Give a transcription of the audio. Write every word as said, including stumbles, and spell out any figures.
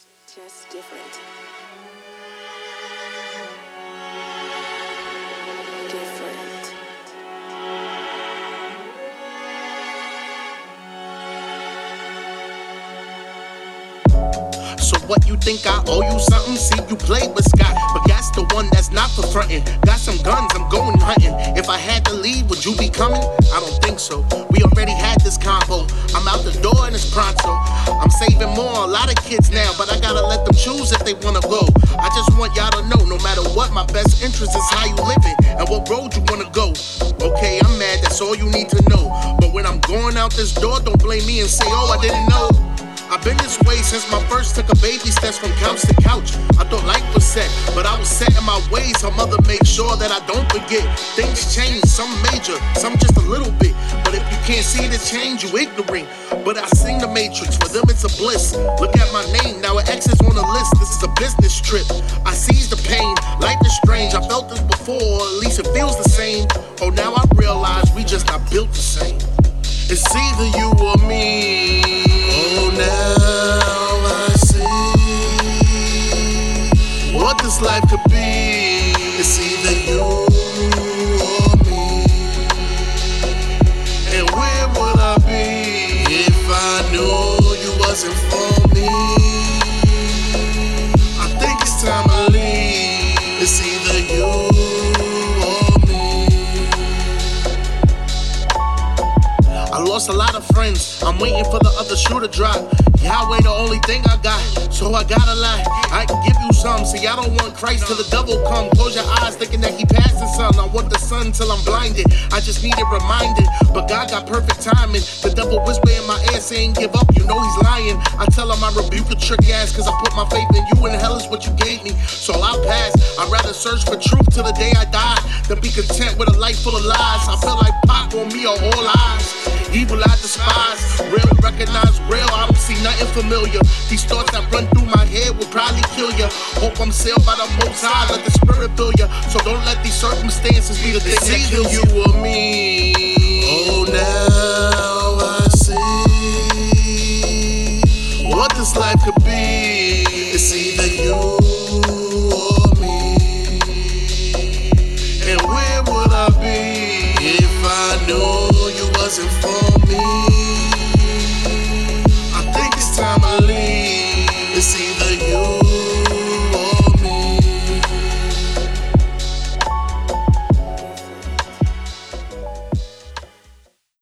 Just different. Different. So what, you think I owe you something? See, you played with Scott, but that's the one that's not for frontin'. Got some guns, I'm going hunting. If I had to leave, would you be coming? I don't think so. We already had this combo. I'm out the door and it's pronto. I'm saving more, a lot of kids now, but I gotta let them choose if they wanna go. I just want y'all to know, no matter what, my best interest is how you living and what road you wanna go. Okay, I'm mad, that's all you need to know. But when I'm going out this door, don't blame me and say, oh, I didn't know. I've been this way since my first took a baby steps from couch to couch. I thought life was set, but I was set in my ways. Her mother made sure that I don't forget. Things change, some major, some just a little bit. But if you can't see the change, you ignorant. But I sing the Matrix, for them it's a bliss. Look at my name, now an X is on the list. This is a business trip. I seize the pain, life is strange. I felt this before, or at least it feels the same. Oh, now I realize we just not built the same. It's either you or me. Oh, now I see what this life could be. It's either you or me. And where would I be if I knew you wasn't for me? I think it's time to leave. It's either you or me. I lost a lot of friends, I'm waiting for the other shoe to drop. Yahweh the only thing I got, so I gotta lie. I can give you some, see I don't want Christ till the devil come. Close your eyes thinking that he passed the sun. I want the sun till I'm blinded, I just need it reminded. But God got perfect timing. The devil whisper in my ear saying give up, you know he's lying. I tell him I rebuke a trick ass, cause I put my faith in you and hell is what you gave me. So I'll pass, I'd rather search for truth till the day I die than be content with a life full of lies. I feel like Pop on me are all eyes. Evil I despise, real recognize real, I don't see nothing familiar. These thoughts that run through my head will probably kill ya. Hope I'm sealed by the Most High, let the Spirit fill ya. So don't let these circumstances be the thing that kills you. It's either you or me. Oh, now I see what this life could be.